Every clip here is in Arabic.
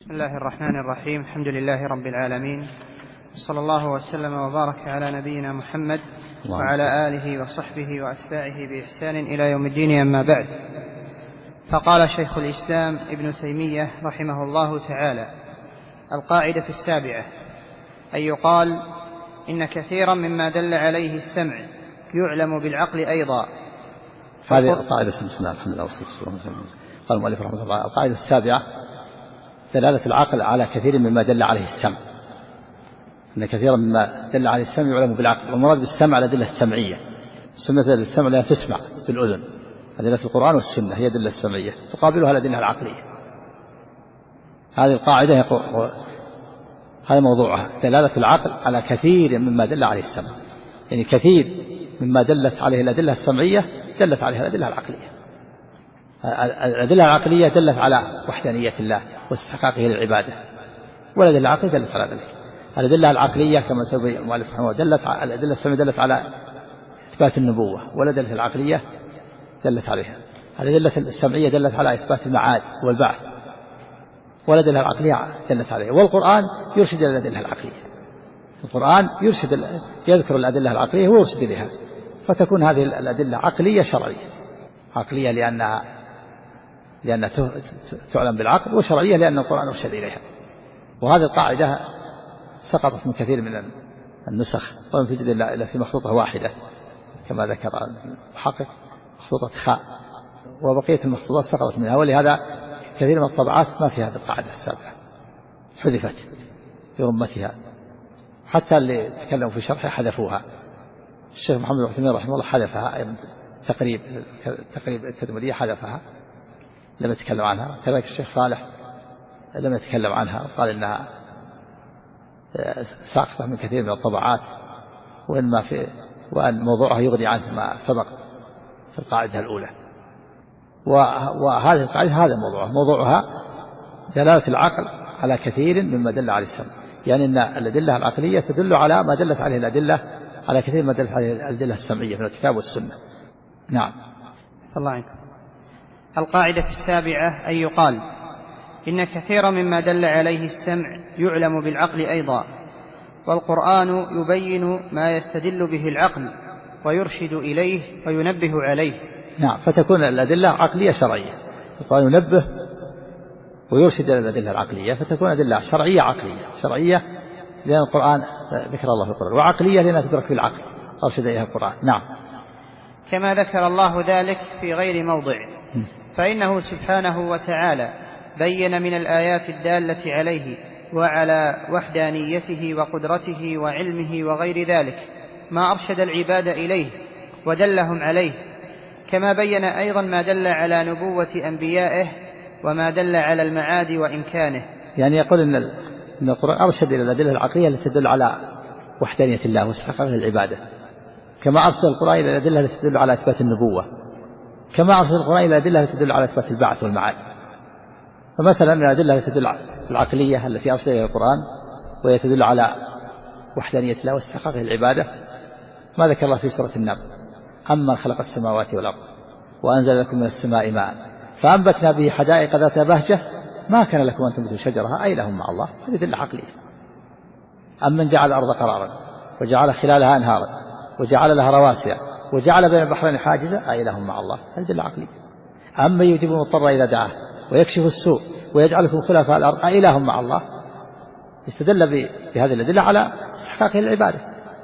بسم الله الرحمن الرحيم. الحمد لله رب العالمين، صلى الله وسلم وبارك على نبينا محمد وعلى آله وصحبه وأتباعه بإحسان إلى يوم الدين، أما بعد. فقال شيخ الإسلام ابن تيمية رحمه الله تعالى: القاعدة 7: أن يقال إن كثيرا مما دل عليه السمع يعلم بالعقل أيضا. هذه القاعدة. بسم الله الحمد لله والصلاة والسلام. قال المؤلف رحمه الله: القاعدة 7: دلالة العقل على كثير مما دل عليه السمع. إن كثيرا مما دل عليه السمع يعلم بالعقل، والمراد بالسمع الأدلة السمعية. سمة السمع لا تسمع بالأذن، أدلة القرآن والسنة هي الأدلة السمعية، تقابلها الأدلة العقلية. هذه القاعدة هذا موضوعها: دلالة العقل على كثير مما دل عليه السمع، يعني كثير مما دلت عليه الأدلة السمعية دلت عليها الأدلة العقلية. الأدلة العقلية دلت على وحدانية الله واستحقاقه للعبادة، والأدلة العقلية دلت على ذلك. الأدلة العقلية كما سبق المؤلف رحمه الله الأدلة السمعية دلت على إثبات النبوة، والأدلة العقلية دلت عليها. الأدلة السمعية دلت على إثبات المعاد والبعث، والأدلة العقلية دلت عليها. والقرآن يرشد إلى الأدلة العقلية، القرآن يذكر الأدلة العقلية ويرشد إليها، فتكون هذه الأدلة عقلية شرعية. عقلية لأنها تعلم بالعقل، وشرعية لأن القرآن أرشد إليها. وهذه القاعدة سقطت من كثير من النسخ، ولم تجد إلا في مخطوطة واحدة كما ذكر المحقق، مخطوطة خاء، وبقية المخطوطات سقطت منها. ولهذا كثير من الطبعات ما في هذه القاعدة 7، حذفت في رمتها، حتى اللي تكلموا في شرحها حذفوها. الشيخ محمد بن عثيمين رحمه الله حذفها أيضا، تقريب التدمرية حذفها، لم يتكلم عنها. كذلك الشيخ صالح لم يتكلم عنها، وقال إنها ساقطة من كثير من الطبعات، وأن موضوعها يغني عنه ما سبق في القاعدة الأولى. وهذه القاعدة هذا موضوعها دلالة العقل على كثير مما دل عليه السمع، يعني أن الأدلة العقلية تدل على ما دلت عليه الأدلة، على كثير ما دلت عليه الأدلة السمعية من الكتاب والسنة. نعم. الله عنكم. القاعدة 7: أن يقال إن كثيرا مما دل عليه السمع يعلم بالعقل أيضا، والقرآن يبين ما يستدل به العقل ويرشد إليه وينبه عليه. نعم، فتكون الأدلة عقلية شرعية. القرآن ينبه ويرشد إلى الأدلة العقلية، فتكون أدلة شرعية عقلية. شرعية لأن القرآن ذكر الله في القرآن، وعقلية لأنها تدرك بالعقل أرشد إليها القرآن. نعم. كما ذكر الله ذلك في غير موضع، فإنه سبحانه وتعالى بين من الآيات الدالة عليه وعلى وحدانيته وقدرته وعلمه وغير ذلك ما أرشد العباد إليه ودلهم عليه، كما بين أيضا ما دل على نبوة أنبيائه وما دل على المعاد وإمكانه. يعني يقول إن القرآن أرشد إلى الأدلة العقلية التي تدل على وحدانية الله واستحقاقه للعبادة، كما أرسل القرآن إلى الأدلة التي تدل على إثبات النبوة، كما أرسل القرآن إلى الأدلة التي تدل على إثبات البعث والمعاد. فمثلا من الأدلة التي تدل العقلية التي أرسل إلى القرآن وهي تدل على وحدانية الله واستحقاقه للعبادة ما ذكر الله في سورة النمل: أمن خلق السماوات والأرض وأنزل لكم من السماء ماء فأنبتنا به حدائق ذات بهجة ما كان لكم أن تنبتوا شجرها أإله مع الله. هذه أدلة عقلية. أمن جعل الأرض قرارا وجعل خلالها أنهارا وجعل لها رواسي وجعل بين البحرين حاجزا أإله مع الله. هذه أدلة عقلية. أمن يجيب المضطر إذا دعاه ويكشف السوء ويجعلكم خلفاء الأرض أإله مع الله. استدل بهذه الأدلة على استحقاقه للعبادة.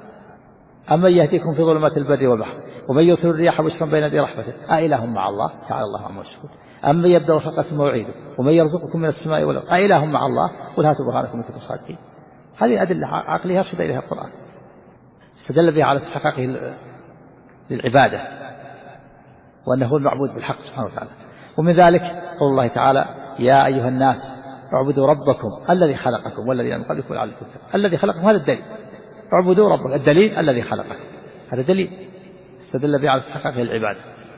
أمن يهديكم في ظلمات البر والبحر ومن يرسل الرياح بشرا بين يدي رحمته أإله مع الله تعالى الله عما يشركون. أمن يبدأ الخلق ثم يعيده ومن يرزقكم من السماء والأرض أإله مع الله قل هاتوا برهانكم إن كنتم صادقين. هذه أدلة عقلية يرشد إليها القرآن، استدل بها على استحقاقه للعبادة وأنه هو المعبود بالحق سبحانه وتعالى. ومن ذلك قول الله تعالى: يا أيها الناس اعبدوا ربكم الذي خلقكم والذين من قبلكم لعلكم تتقون. الذي خلقكم هذا الدليل، اعبدوا ربكم، الدليل الذي خلقكم، هذا دليل استدل به على استحقاقه للعبادة.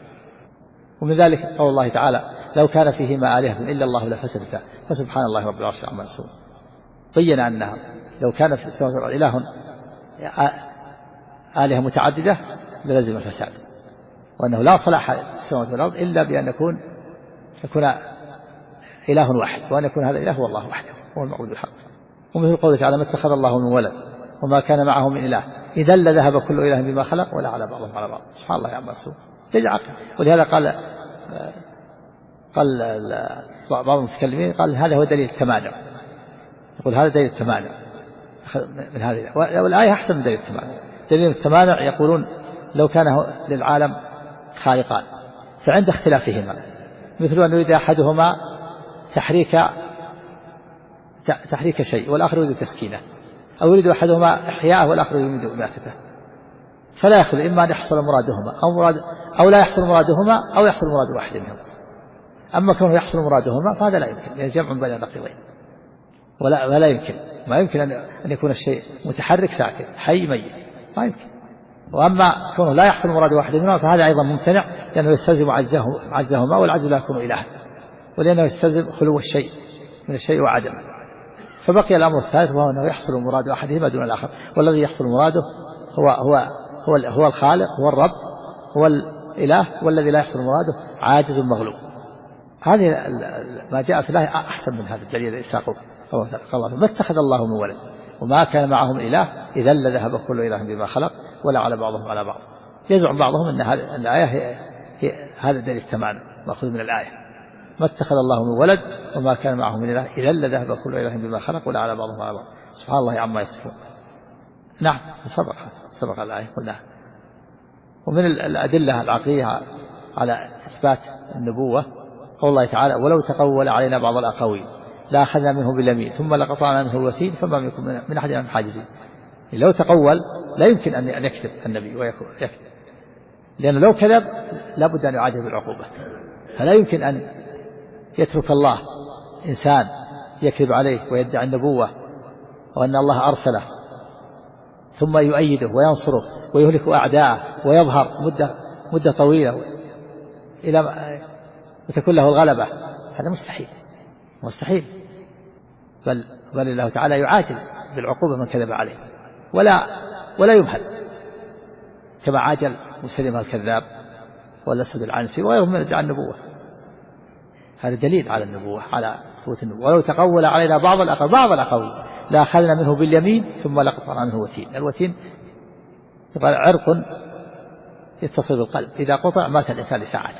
ومن ذلك قول الله تعالى: لو كان فيهما آلهة إلا الله لفسدتا فسبحان الله رب العرش عما يصفون. بين أنها لو كان في السماوات والأرض إله آلهة متعددة للزم الفساد، وأنه لا صلاح السماوات والأرض إلا بأن يكون إله واحد، وأن يكون هذا الإله هو الله وحده. هو المعبود بالحق. ومثل قوله تعالى ما اتخذ الله من ولد وما كان معه من إله إذا لذهب كل إله بما خلق ولا على بعضهم على بعض. سبحان الله عما يصفون. ولهذا قال بعض المتكلمين قال هذا هو دليل التمانع. يقول هذا دليل التمانع من هذه، والآية أحسن من دليل التمانع. دليل التمانع يقولون لو كان للعالم خالقان فعند اختلافهما مثل أن يريد أحدهما تحريك شيء والآخر يريد تسكينه، أو يريد أحدهما إحياءه والآخر يريد إماتته، فلا يخلو إما أن يحصل مرادهما أو لا يحصل مرادهما أو يحصل مراد واحد منهم. أما كونه يحصل مرادهما فهذا لا يمكن، يعني جمع بين النقيضين، ولا يمكن، ما يمكن أن يكون الشيء متحرك ساكن حي ميت، ما يمكن. وأما كونه لا يحصل مراد واحد منهما فهذا أيضا ممتنع، لأنه يستلزم عجزهما، والعجز لا يكون إلها، ولأنه يستلزم خلو الشيء من الشيء وعدمه. فبقي الأمر الثالث وهو أنه يحصل مراد أحدهما دون الآخر، والذي يحصل مراده هو الخالق، هو الرب، هو الإله، والذي لا يحصل مراده عاجز مغلوب. هذه ما جاء في الله أحسن من هذا الدليل الذي ساقه الله. ما اتخذ الله من ولد وما كان معهم إله إذا لذهب كل إله بما خلق ولا على بعضهم على بعض. يزعم بعضهم أن الآية هي هذا دليل التمانع مأخوذ من الآية ما اتخذ الله من ولد وما كان معه من إله إذا لذهب كل إله بما خلق ولا على بعضهم على بعض. سبحان الله عما يصفون. نعم سبق الآية قلنا. ومن الأدلة العقلية على إثبات النبوة قول الله تعالى ولو تقول علينا بعض الأقاويل لأخذنا منه باليمين ثم لقطعنا منه الوتين فما منكم من أحد من حاجزين. لو تقول لا يمكن أن يكذب النبي ويكذب، لأنه لو كذب لابد أن يعاجل بالعقوبة. فلا يمكن أن يترك الله إنسان يكذب عليه ويدعي النبوة وأن الله أرسله ثم يؤيده وينصره ويهلك أعداءه ويظهر مدة طويلة إلى وتكون له الغلبة. هذا مستحيل. بل الله تعالى يعاجل بالعقوبة من كذب عليه ولا يمهل، كما عاجل مسلم الكذاب والأسود العنسي وغيرهم من ادعاء النبوة. هذا دليل على النبوة، على ثبوت النبوة. ولو تقول علينا بعض الأقاويل لأخذنا منه باليمين ثم لقطعنا منه الوتين. الوتين يقال عرق يتصل بالقلب، إذا قطع مات الإنسان لساعته.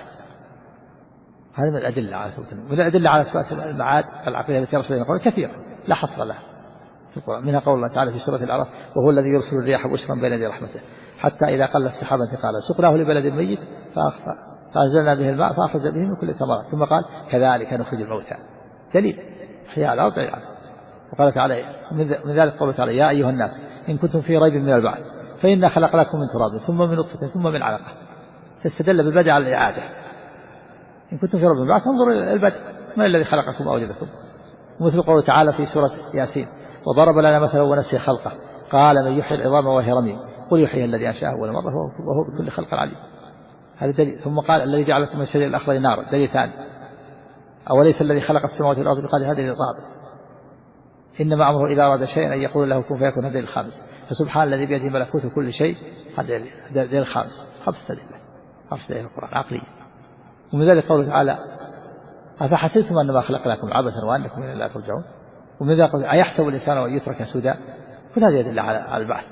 هذا من الأدلة على ثبوت النبوة. من الأدلة على ثبوت المعاد العقلية التي رسل القرآن كثير لا حصر لها في القرآن. منها قول الله تعالى في سورة الأعراف وهو الذي يرسل الرياح بشرا بين يدي رحمته حتى إذا قلت سحابا ثقالا سقناه لبلد ميت فأنزلنا به الماء فأخرج به من كل ثمرات ثم قال كذلك نخرج الموتى. دليل إحياء الأرض. وقال تعالى من ذلك قوله تعالى يا أيها الناس إن كنتم في ريب من البعث فإنا خلقناكم من تراب ثم من نطفة ثم من علقة. فاستدل بالبدء على الإعادة. إن كنتم في ريب من البعث انظروا إلى البدء من الذي خلقكم وأوجدكم. ومثل قوله تعالى في سورة ياسين وضرب لنا مثلا ونسي خلقه قال من يحيي العظام وهي رميم قل يحيي الذي أنشأه أول مرة وهو بكل خلق عليم. هذا دليل. ثم قال الذي جعل لكم من الشجر الأخضر نارا. دليل ثاني. أوليس الذي خلق السماوات والأرض بقادر. هذا دليل رابع. إنما أمره إذا أراد شيئا أن يقول له كن فيكون. هذا الخامس. فسبحان الذي بيده ملكوت كل شيء. هذا دليل الخامس. خمس دليل القرآن عقلية. ومن ذلك قوله تعالى أفحسبتم أنما خلقناكم عبثا وأنكم إلينا لا ترجعون. ومن ذلك قوله أيحسب الإنسان أن يترك سدى. كل هذه يدل على البعث.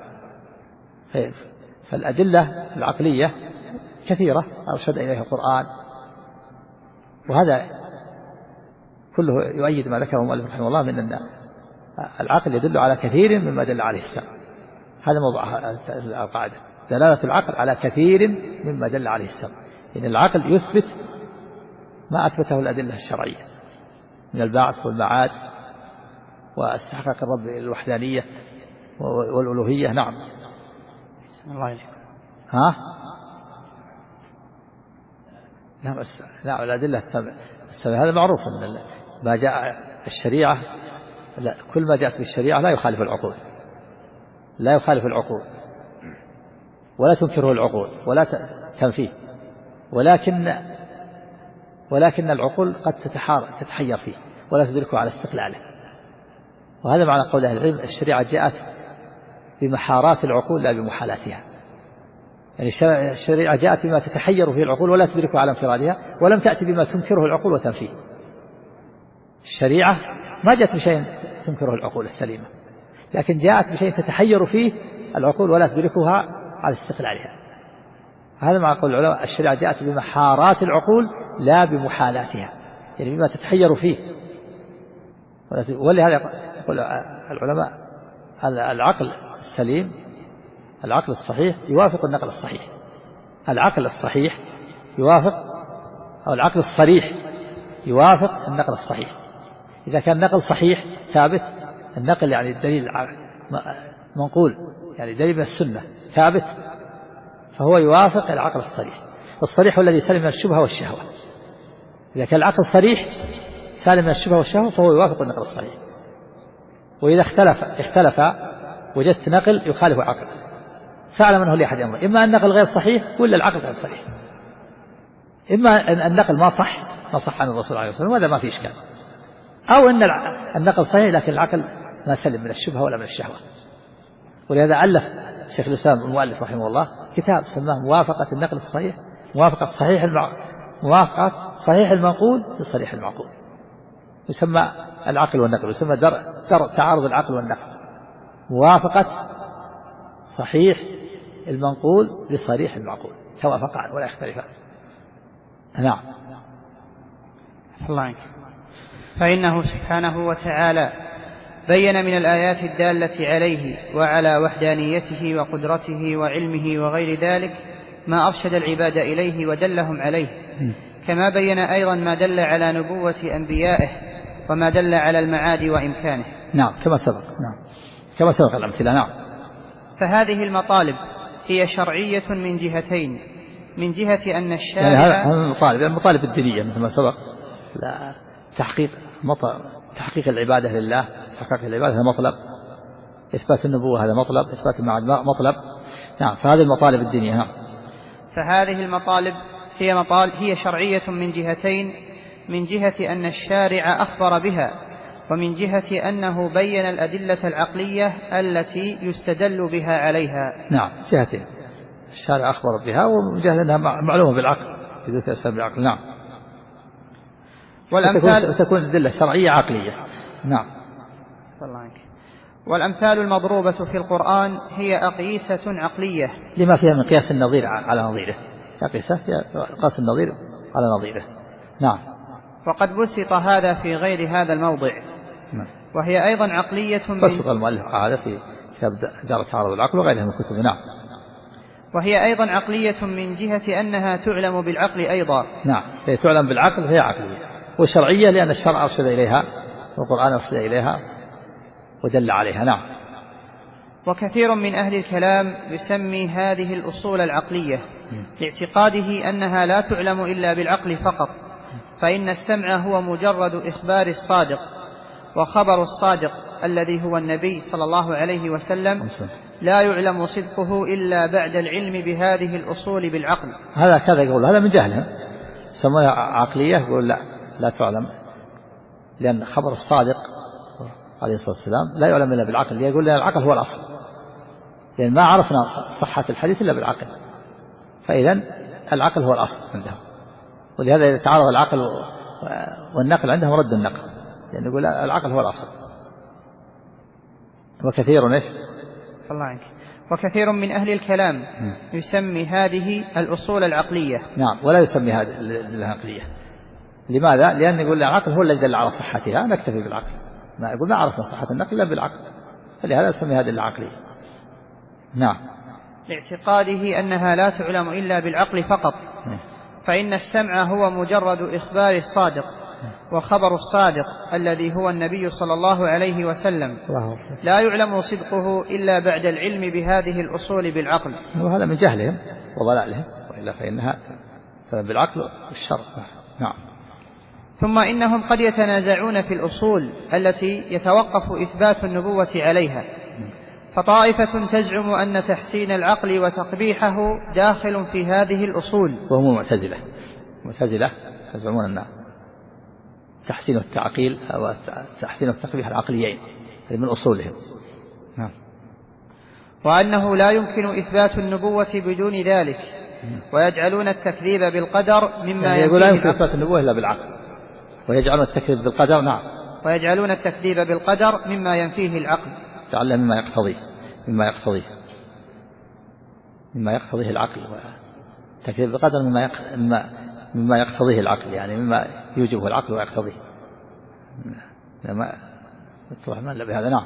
فالأدلة العقلية كثيرة أرشد إليها القرآن، وهذا كله يؤيد ما ذكره المؤلف رحمه الله من أن العقل يدل على كثير مما دل عليه الشرع. هذا موضوع القاعدة دلالة العقل على كثير مما دل عليه الشرع. إن العقل يثبت ما أثبته الأدلة الشرعية من البعث والمعاد واستحقاق الرب الوحدانية والألوهية. نعم. الله عليك. ها؟ لا الأدلة السبع هذا معروف أن ما جاء الشريعة لا كل ما جاءت بالشريعة لا يخالف العقول ولا تنكره العقول ولا تنفيه، ولكن العقول قد تتحير فيه ولا تدركه على استقلاله. وهذا معنى قول أهل العلم الشريعة جاءت بمحارات العقول لا بمحالاتها. يعني الشريعة جاءت بما تتحير فيه العقول ولا تدركه على انفرادها، ولم تأتي بما تنكره العقول وتنفيه. الشريعة ما جاءت بشيء تنكره العقول السليمة، لكن جاءت بشيء تتحير فيه العقول ولا تدركها على استقلالها. هذا ما يقول العلماء الشريعة جاءت بمحارات العقول لا بمحالاتها، يعني بما تتحير فيه. ولهذا يقول العلماء العقل السليم، العقل الصحيح يوافق النقل الصحيح. العقل الصحيح يوافق، أو العقل الصريح يوافق النقل الصحيح. إذا كان النقل صحيح ثابت، النقل يعني الدليل منقول، يعني دليل من السنة ثابت، فهو يوافق العقل الصريح. الصريح هو الذي سلم من الشبهة والشهوة. إذا كان العقل صريح سالم من الشبهة والشهوة فهو يوافق النقل الصحيح. وإذا اختلف وجدت نقل يخالف عقل، فاعلم أنه لأحد أمره، إما النقل غير صحيح ولا العقل غير صحيح. إما أن النقل ما صح عن الرسول عليه الصلاة والسلام، وهذا ما في إشكال، أو أن النقل صحيح لكن العقل ما سلم من الشبهة ولا من الشهوة. ولهذا ألف شيخ الإسلام المؤلف رحمه الله كتاب سماه موافقة النقل الصحيح، موافقة صحيح المنقول لصريح المعقول. يسمى العقل والنقل، يسمى درء تعارض العقل والنقل، موافقة صحيح المنقول لصريح المعقول، توافقان ولا يختلفان. نعم. الله عنك. فإنه سبحانه وتعالى بين من الآيات الدالة عليه وعلى وحدانيته وقدرته وعلمه وغير ذلك ما أرشد العباد إليه ودلهم عليه، كما بين أيضا ما دل على نبوة أنبيائه وما دل على المعاد وإمكانه. نعم كما سبق الأمثلة. نعم. فهذه المطالب هي شرعية من جهتين، من جهة أن الشارع يعني المطالب الدينية مثل ما سبق، تحقيق العبادة لله، تحقيق العبادة هذا مطلب، إثبات النبوة هذا مطلب، إثبات المعاد مطلب. نعم. فهذه المطالب الدينية. نعم. فهذه المطالب هي شرعية من جهتين، من جهة أن الشارع أخبر بها، ومن جهة أنه بين الأدلة العقلية التي يستدل بها عليها. نعم جهتين، الشارع أخبر بها، ومن جهة أنها معلومة بالعقل بدون تأثير بالعقل. نعم. تكون الأدلة شرعية عقلية. نعم. والأمثال المضروبة في القرآن هي أقيسة عقلية لما فيها من قياس النظير على نظيره، أقيسة قاس النظير على نظيره. نعم. وقد بسط هذا في غير هذا الموضع. نعم. وهي أيضا عقلية بسط المؤلف هذا في كتاب دار تعارض العقل وغيرها من الكتب. نعم. وهي أيضا عقلية من جهة أنها تعلم بالعقل أيضا. نعم. هي تعلم بالعقل فهي عقلية، وشرعية لأن الشرع أرشد إليها والقرآن أرشد إليها ودل عليها. نعم. وكثير من أهل الكلام يسمي هذه الأصول العقلية لاعتقاده أنها لا تعلم إلا بالعقل فقط، فإن السمع هو مجرد إخبار الصادق، وخبر الصادق الذي هو النبي صلى الله عليه وسلم لا يعلم صدقه إلا بعد العلم بهذه الأصول بالعقل. هذا كذا يقول، هذا من جهلهم سموها عقلية، يقول لا تعلم، لأن خبر الصادق عليه الصلاة والسلام لا يعلم إلا بالعقل. يقول لأن العقل هو الأصل، لأن ما عرفنا صحة الحديث إلا بالعقل، فإذا العقل هو الأصل عندهم. ولهذا إذا تعارض العقل والنقل عندهم رد النقل، لأن يقول العقل هو الأصل. وكثير من أهل الكلام يسمي هذه الأصول العقلية. نعم. ولا يسمي هذه العقلية. لماذا؟ لأن يقول العقل هو الذي دل على صحتها، نكتفي بالعقل، ما يقول ما عرفنا صحة النقل إلا بالعقل، فلهذا يسمي هذه العقلية. نعم. لاعتقاده أنها لا تعلم إلا بالعقل فقط، فإن السمع هو مجرد إخبار الصادق، وخبر الصادق الذي هو النبي صلى الله عليه وسلم لا يعلم صدقه إلا بعد العلم بهذه الأصول بالعقل. وهذا من جهلهم وضلالهم، وإلا فإنها بالعقل والشرع. نعم. ثم إنهم قد يتنازعون في الأصول التي يتوقف إثبات النبوة عليها، فطائفة تزعم أن تحسين العقل وتقبيحه داخل في هذه الأصول، وهم معتزلة يزعمون أن تحسين التعقيل أو تحسين التقبيح العقليين هذه من أصولهم. نعم. وأنه لا يمكن إثبات النبوة بدون ذلك، ويجعلون التكذيب بالقدر مما يقول لا يمكن إثبات النبوة إلا بالعقل، ويجعلون التكذيب بالقدر. نعم. ويجعلون التكذيب بالقدر مما ينفيه العقل. تعلم مما يقتضيه العقل، والتكذيب بالقدر مما يقتضيه العقل، يعني مما يوجبه العقل ويقتضيه. بهذا. نعم.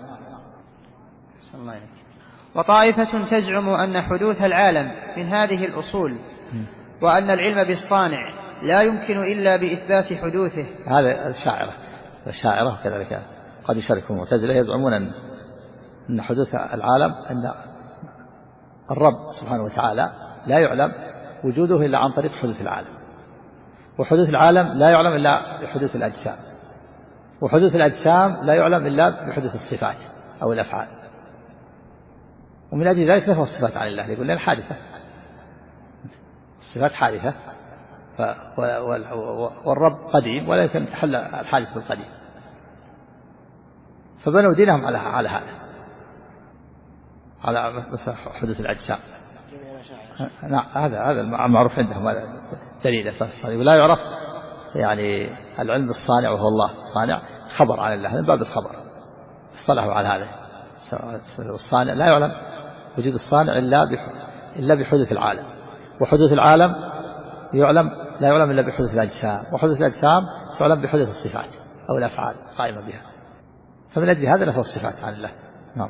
وطائفة تزعم أن حدوث العالم من هذه الأصول، وأن العلم بالصانع لا يمكن إلا بإثبات حدوثه. هذا الشاعرة كذلك قد يشاركهم المعتزلة، يزعمون أن حدوث العالم، أن الرب سبحانه وتعالى لا يعلم وجوده إلا عن طريق حدوث العالم، وحدوث العالم لا يعلم إلا بحدوث الأجسام، وحدوث الأجسام لا يعلم إلا بحدوث الصفات أو الأفعال. ومن أجل ذلك نفى الصفات عن الله، يقول لنا حادثة، الصفات حادثة، والرب قديم ولا يمكن تحل الحادث بالقديم، فبنوا دينهم على هذا، على حدوث الأجسام. نعم، هذا المعروف عندهم، هذا دليل ولا يعرف يعني العلم بالصانع وهو الله الصانع، خبر عن الله من باب الخبر، اصطلحوا على هذا. الصانع لا يعلم وجود الصانع إلا بحدوث العالم، وحدوث العالم لا يعلم إلا بحدوث الأجسام، وحدوث الأجسام تعلم بحدوث الصفات أو الأفعال قائمة بها، فمن أجل هذا نفى الصفات عن الله. نعم.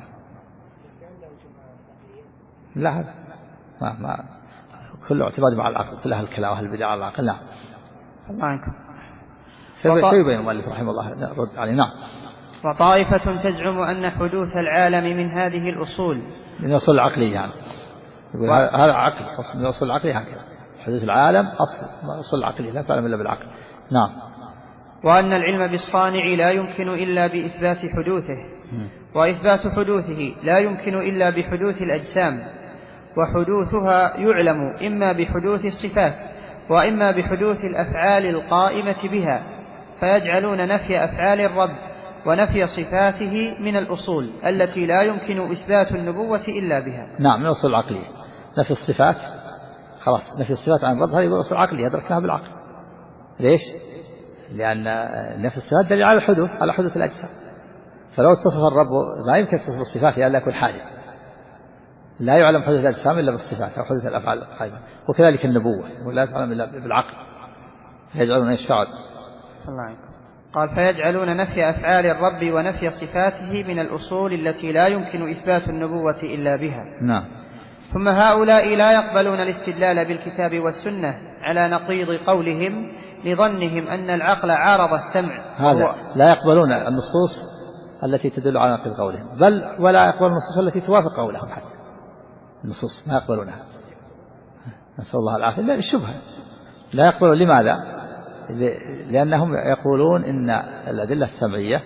لا، هذا ما كل اعتماد مع العقل، كل أهل الكلام وأهل البدع على العقل. نعم. الله عنكم. سيبين المؤلف رحمه الله رد عليه. نعم. وطائفة تزعم أن حدوث العالم من هذه الأصول، من الأصول العقلية، يعني يقول هذا عقل، من الأصول العقلية هكذا، حدوث العالم أصل العقلية لا تعلم إلا بالعقل. نعم. وأن العلم بالصانع لا يمكن إلا بإثبات حدوثه، وإثبات حدوثه لا يمكن إلا بحدوث الأجسام، وحدوثها يعلم إما بحدوث الصفات وإما بحدوث الأفعال القائمة بها، فيجعلون نفي أفعال الرب ونفي صفاته من الأصول التي لا يمكن إثبات النبوة إلا بها. نعم، من الأصول العقلية نفي الصفات، خلاص نفي الصفات عن الرب، هذه الأصول العقلية أدركناها بالعقل. ليش؟ لأن نفي الصفات دليل على الحدوث، على حدوث الأجسام، فلو اتصف الرب ما يمكن تصف الصفات إلا يكون حادث، لا يعلم حدوث الأجسام إلا بالصفات أو حدوث الأفعال القائمة، وكذلك النبوة ولا تعلم إلا بالعقل، يجعلون إيش فعل. الله عنكم. قال فيجعلون نفي أفعال الرب ونفي صفاته من الأصول التي لا يمكن إثبات النبوة إلا بها. نعم. ثم هؤلاء لا يقبلون الاستدلال بالكتاب والسنة على نقيض قولهم لظنهم أن العقل عارض السمع. هذا لا يقبلون النصوص التي تدل على نقيض قولهم، بل ولا يقبلون النصوص التي توافق قولهم، حتى النصوص ما يقبلونها، نسأل الله العافية، إلا الشبهة لا يقبلون. لماذا؟ لأنهم يقولون إن الأدلة السمعية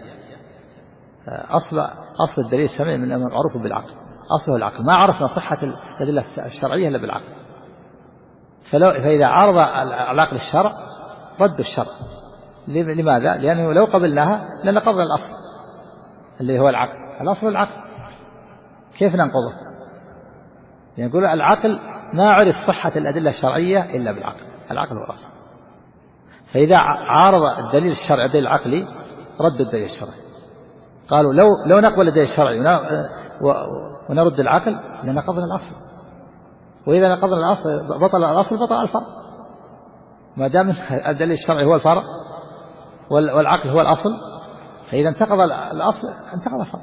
أصل الدليل السمعي من أمر معروف بالعقل، أصله العقل، ما عرفنا صحة الأدلة الشرعية إلا بالعقل، فإذا عارض العقل الشرع رد الشرع. لماذا؟ لأنه لو قبلناها لنقضنا الأصل اللي هو العقل، الأصل العقل، كيف ننقضه؟ يقول العقل ما عرف صحة الأدلة الشرعية إلا بالعقل، العقل هو الأصل، فإذا عارض الدليل الشرعي الدليل العقلي رد الدليل الشرعي. قالوا لو نقبل الدليل الشرعي ونرد العقل لنقضنا الأصل، وإذا نقضنا الأصل بطل الأصل بطل الفرع، ما دام الدليل الشرعي هو الفرع والعقل هو الأصل، فإذا انتقض الأصل انتقض الفرع.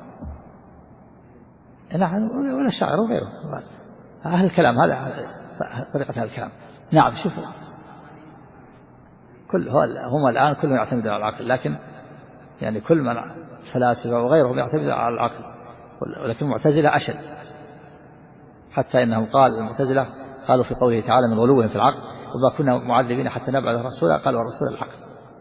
نعم، ولا الشاعر وغيره أهل الكلام، هذا طريقة أهل الكلام. نعم. شوفوا هم الآن كلهم يعتمدون على العقل، لكن يعني كل من فلاسفة وغيرهم يعتمدون على العقل، ولكن المعتزلة أشد، حتى إنهم المعتزلة قالوا في قوله تعالى من غلوهم في العقل وما كنا معذبين حتى نبعث رسولا، قالوا الرسول العقل.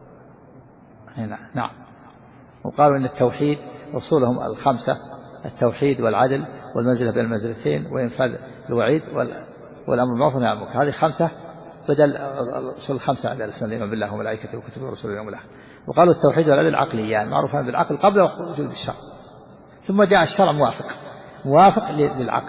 نعم. وقالوا إن التوحيد أصولهم الخمسة، التوحيد والعدل والمنزلة بين المنزلتين وإنفاذ الوعيد والأمر بالمعروف والنهي عن المنكر، هذه خمسة بدل الأصول الخمسة عند الإسلام بالله وملائكته وكتبه ورسله واليوم الآخر. وقالوا التوحيد والعدل عقليان معروفان بالعقل قبل وجود الشرع، ثم جاء الشرع موافق للعقل،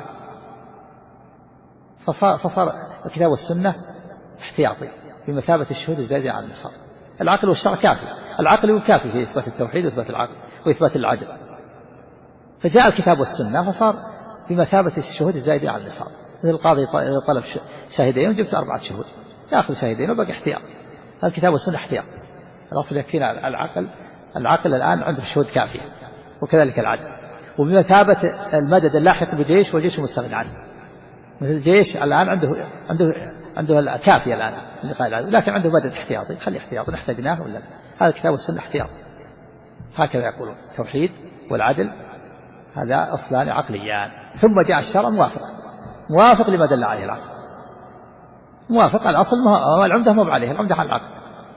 فصار الكتاب والسنة احتياطي بمثابة الشهود الزائدة عن النصارى. العقل والشرع كافي، العقل يكافي في إثبات التوحيد وإثبات العقل وإثبات العدل. فجاء الكتاب والسنة فصار بمثابة الشهود الزائدين على النصاب. مثل القاضي طلب شاهدين وجبت 4 شهود، يأخذ شاهدين وبقى احتياط. الكتاب والسنة احتياط، الأصل يكفينا العقل الآن عنده شهود كافية، وكذلك العدل. وبمثابة المدد اللاحق بجيش والجيش مستغني عنه. مثل الجيش الآن عنده الكافية الآن لكن عنده مدد احتياطي، خلي احتياطي نحتاجناه ولا لا. هذا الكتاب والسنة احتياط. هكذا يقولون التوحيد والعدل هذا أصلان عقليان. ثم جاء الشرع موافق لما دل عليه العقل، موافق. الأصل العمدة مو عليه، العمدة على العقل.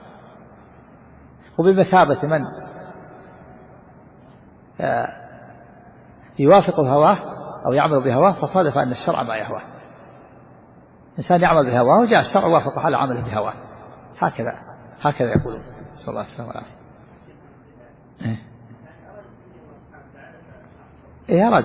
وبمثابة من يوافق هواه أو يعمل بهواه فصادف أن الشرع ما يهواه. إنسان يعمل بهواه وجاء الشرع وافق على عمله بهواه. هكذا يقولون. صلى الله عليه وسلم. إيه أراد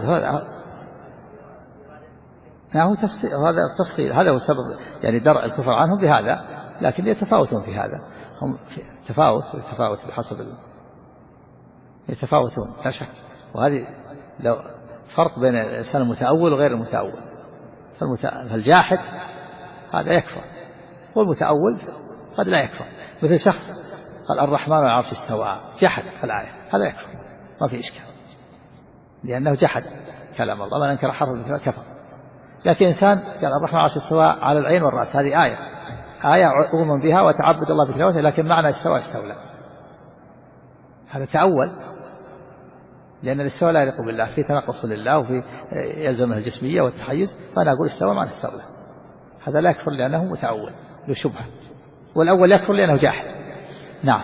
هذا تفصيل، هذا هو سبب يعني درء الكفر عنهم بهذا، لكن يتفاوتون في هذا. هم يتفاوت بحسب يتفاوتون لا شك. وهذه لو فرق بين الإنسان المتأول وغير المتأول. فالجاحد هذا يكفر، والمتأول قد لا يكفر. مثل شخص قال الرحمن على العرش استوى، جحد الآية، هذا يكفر ما في إشكال، لأنه جحد كلام الله. من أنكر حرف كفر. لكن إنسان قال الرحمن على العرش استوى على العين والرأس، هذه آية أؤمن بها وتعبد الله بتلاوتها، لكن معنى استولى، هذا تأول، لأن الاستواء لا يليق بالله، في تنقص لله وفي يلزمه الجسمية والتحيز. فأنا أقول استوى معنى استولى، هذا لا يكفر لأنه متأول بشبهة، والأول يكفر لأنه جاحد. نعم.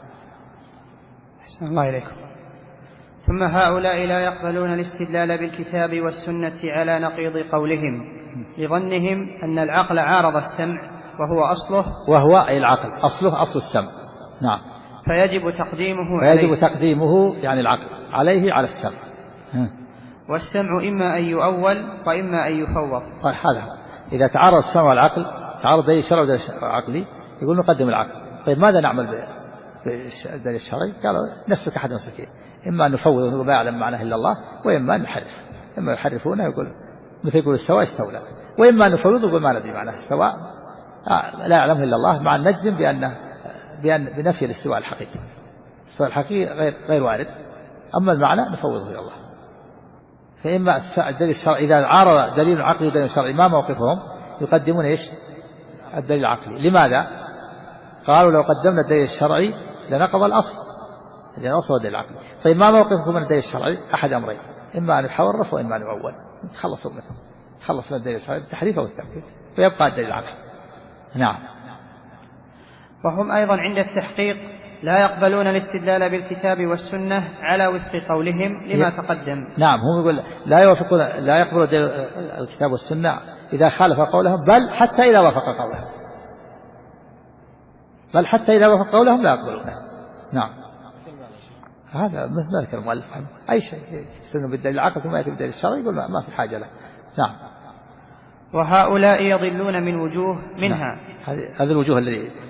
أحسن الله إليكم. ثم هؤلاء لا يقبلون الاستدلال بالكتاب والسنة على نقيض قولهم، لظنهم أن العقل عارض السمع وهو أي العقل أصله أصل السمع. نعم. فيجب تقديمه يعني العقل عليه على السمع. والسمع إما أن يؤول وإما أن يفوض. هذا إذا تعارض السمع والعقل، تعارض دليل الشرع ودليل عقلي، يقول نقدم العقل. طيب ماذا نعمل بالدليل الشرعي؟ قالوا نسلك أحد مسلكين، إما أن نفوض ونقول ما يعلم معناه إلا الله، وإما أن نحرف. إما يحرفونه يقول مثل يقول استوى استولى، وإما أن نفوض ونقول ما ندري معناه استوى لا يعلمه إلا الله، مع النجزم بنفي الاستواء الحقيقي. الاستواء الحقيقي غير وارد، أما المعنى نفوضه إلى الله. فإما الدليل الشرعي إذا عارض دليل عقلي ودليل شرعي ما موقفهم؟ يقدمون إيش؟ الدليل العقلي. لماذا؟ قالوا لو قدمنا الدليل الشرعي لنقض الأصل، لأن الأصل هو الدليل العقلي. طيب ما موقفكم من الدليل الشرعي؟ أحد أمرين، إما أن يحرف وإما أن يؤول. تخلص من الدليل الشرعي بالتحريف أو التأويل، فيبقى الدليل العقلي. نعم. وهم أيضا عند التحقيق لا يقبلون الاستدلال بالكتاب والسنة على وفق قولهم لما تقدم. نعم، هم يقول لا يقبلون الكتاب والسنة إذا خالف قولهم، بل حتى إذا وافق قولهم لا يقبلونه. نعم. هذا مثل ذلك المؤلف، أي شيء يستدل بالدليل العقل ثم يأتي بالدليل الشرعي يقول ما في حاجة له. نعم. وهؤلاء يضلون من وجوه منها. هذه الوجوه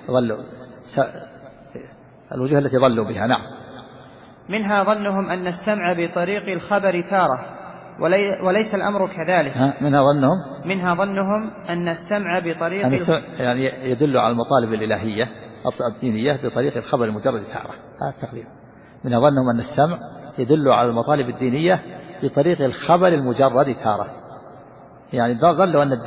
التي ضلوا بها. نعم. منها ظنهم أن السمع بطريق الخبر تارة، وليس الأمر كذلك. منها ظنهم أن السمع بطريق يعني يدل على المطالب الإلهية الدينية بطريق الخبر المجرد تارة. هذا التقدير. منها ظنهم أن السمع يدل على المطالب الدينية بطريق الخبر المجرد تارة، يعني ظلوا أن